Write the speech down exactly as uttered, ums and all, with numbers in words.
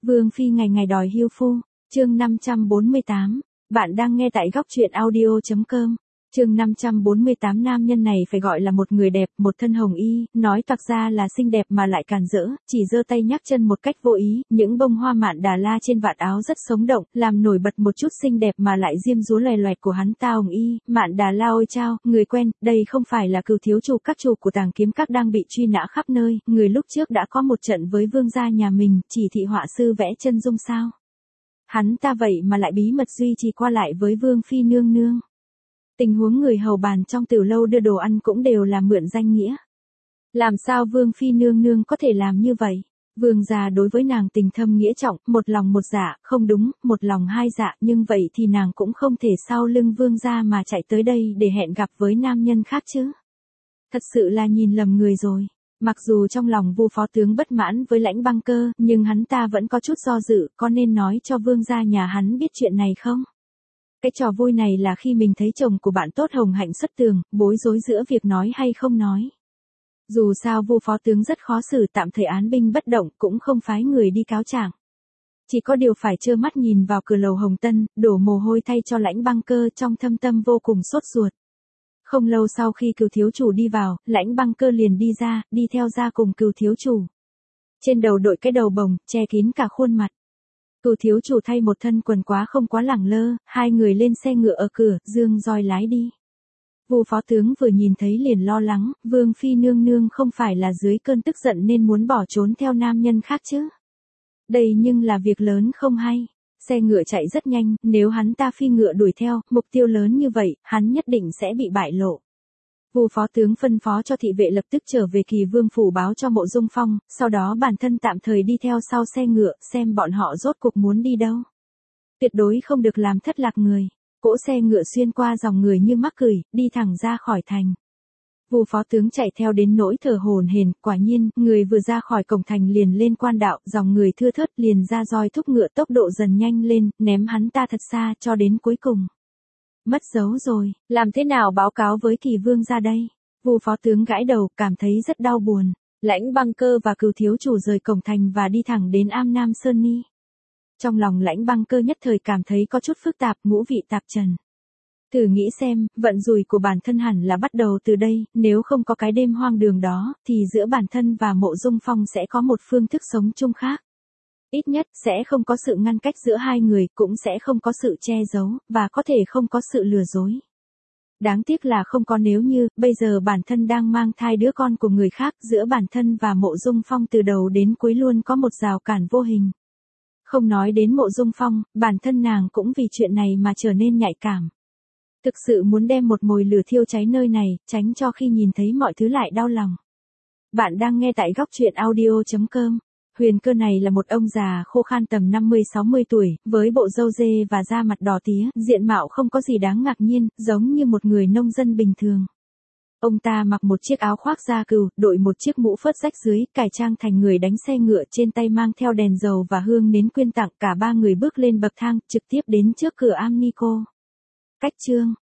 Vương phi ngày ngày đòi hưu phu, chương năm trăm bốn mươi tám, bạn đang nghe tại góc truyện audio chấm com. Chương năm trăm bốn mươi tám nam nhân này phải gọi là một người đẹp, một thân hồng y, nói toạc ra là xinh đẹp mà lại càn rỡ, chỉ giơ tay nhấc chân một cách vô ý, những bông hoa mạn đà la trên vạt áo rất sống động, làm nổi bật một chút xinh đẹp mà lại diêm dúa loè loẹt của hắn ta. Hồng y, mạn đà la ôi chao, người quen, đây không phải là Cửu thiếu chủ các chủ của Tàng Kiếm Các đang bị truy nã khắp nơi, người lúc trước đã có một trận với vương gia nhà mình, chỉ thị họa sư vẽ chân dung sao? Hắn ta vậy mà lại bí mật duy trì qua lại với vương phi nương nương. Tình huống người hầu bàn trong tiểu lâu đưa đồ ăn cũng đều là mượn danh nghĩa. Làm sao vương phi nương nương có thể làm như vậy? Vương gia đối với nàng tình thâm nghĩa trọng, một lòng một dạ, không đúng, một lòng hai dạ, nhưng vậy thì nàng cũng không thể sau lưng vương gia mà chạy tới đây để hẹn gặp với nam nhân khác chứ. Thật sự là nhìn lầm người rồi. Mặc dù trong lòng Vu phó tướng bất mãn với Lãnh Băng Cơ, nhưng hắn ta vẫn có chút do dự, có nên nói cho vương gia nhà hắn biết chuyện này không? Cái trò vui này là khi mình thấy chồng của bạn tốt hồng hạnh xuất tường, bối rối giữa việc nói hay không nói. Dù sao Vu phó tướng rất khó xử, tạm thời án binh bất động, cũng không phái người đi cáo trạng. Chỉ có điều phải trơ mắt nhìn vào cửa lầu Hồng Tân, đổ mồ hôi thay cho Lãnh Băng Cơ, trong thâm tâm vô cùng sốt ruột. Không lâu sau khi Cửu thiếu chủ đi vào, Lãnh Băng Cơ liền đi ra, đi theo ra cùng Cửu thiếu chủ. Trên đầu đội cái đầu bồng, che kín cả khuôn mặt. Cửu thiếu chủ thay một thân quần quá không quá lẳng lơ, hai người lên xe ngựa ở cửa, dương roi lái đi. Vu phó tướng vừa nhìn thấy liền lo lắng, vương phi nương nương không phải là dưới cơn tức giận nên muốn bỏ trốn theo nam nhân khác chứ? Đây nhưng là việc lớn không hay. Xe ngựa chạy rất nhanh, nếu hắn ta phi ngựa đuổi theo, mục tiêu lớn như vậy, hắn nhất định sẽ bị bại lộ. Vu phó tướng phân phó cho thị vệ lập tức trở về Kỳ Vương phủ báo cho Mộ Dung Phong, sau đó bản thân tạm thời đi theo sau xe ngựa, xem bọn họ rốt cuộc muốn đi đâu. Tuyệt đối không được làm thất lạc người. Cỗ xe ngựa xuyên qua dòng người như mắc cười, đi thẳng ra khỏi thành. Vu phó tướng chạy theo đến nỗi thở hổn hển, quả nhiên, người vừa ra khỏi cổng thành liền lên quan đạo, dòng người thưa thớt liền ra roi thúc ngựa tốc độ dần nhanh lên, ném hắn ta thật xa cho đến cuối cùng. Mất dấu rồi, làm thế nào báo cáo với Kỳ Vương ra đây? Vu phó tướng gãi đầu, cảm thấy rất đau buồn. Lãnh Băng Cơ và Cửu thiếu chủ rời cổng thành và đi thẳng đến Am Nam Sơn Ni. Trong lòng Lãnh Băng Cơ nhất thời cảm thấy có chút phức tạp, ngũ vị tạp trần. Thử nghĩ xem, vận rủi của bản thân hẳn là bắt đầu từ đây, nếu không có cái đêm hoang đường đó, thì giữa bản thân và Mộ Dung Phong sẽ có một phương thức sống chung khác. Ít nhất, sẽ không có sự ngăn cách giữa hai người, cũng sẽ không có sự che giấu, và có thể không có sự lừa dối. Đáng tiếc là không có nếu như, bây giờ bản thân đang mang thai đứa con của người khác, giữa bản thân và Mộ Dung Phong từ đầu đến cuối luôn có một rào cản vô hình. Không nói đến Mộ Dung Phong, bản thân nàng cũng vì chuyện này mà trở nên nhạy cảm. Thực sự muốn đem một mồi lửa thiêu cháy nơi này, tránh cho khi nhìn thấy mọi thứ lại đau lòng. Bạn đang nghe tại góc truyện audio chấm com. Huyền Cơ này là một ông già khô khan tầm năm mươi sáu mươi tuổi, với bộ râu dê và da mặt đỏ tía, diện mạo không có gì đáng ngạc nhiên, giống như một người nông dân bình thường. Ông ta mặc một chiếc áo khoác da cừu, đội một chiếc mũ phớt rách dưới, cải trang thành người đánh xe ngựa, trên tay mang theo đèn dầu và hương nến quyên tặng. Cả ba người bước lên bậc thang, trực tiếp đến trước cửa Am Ni Cô. Cách chương,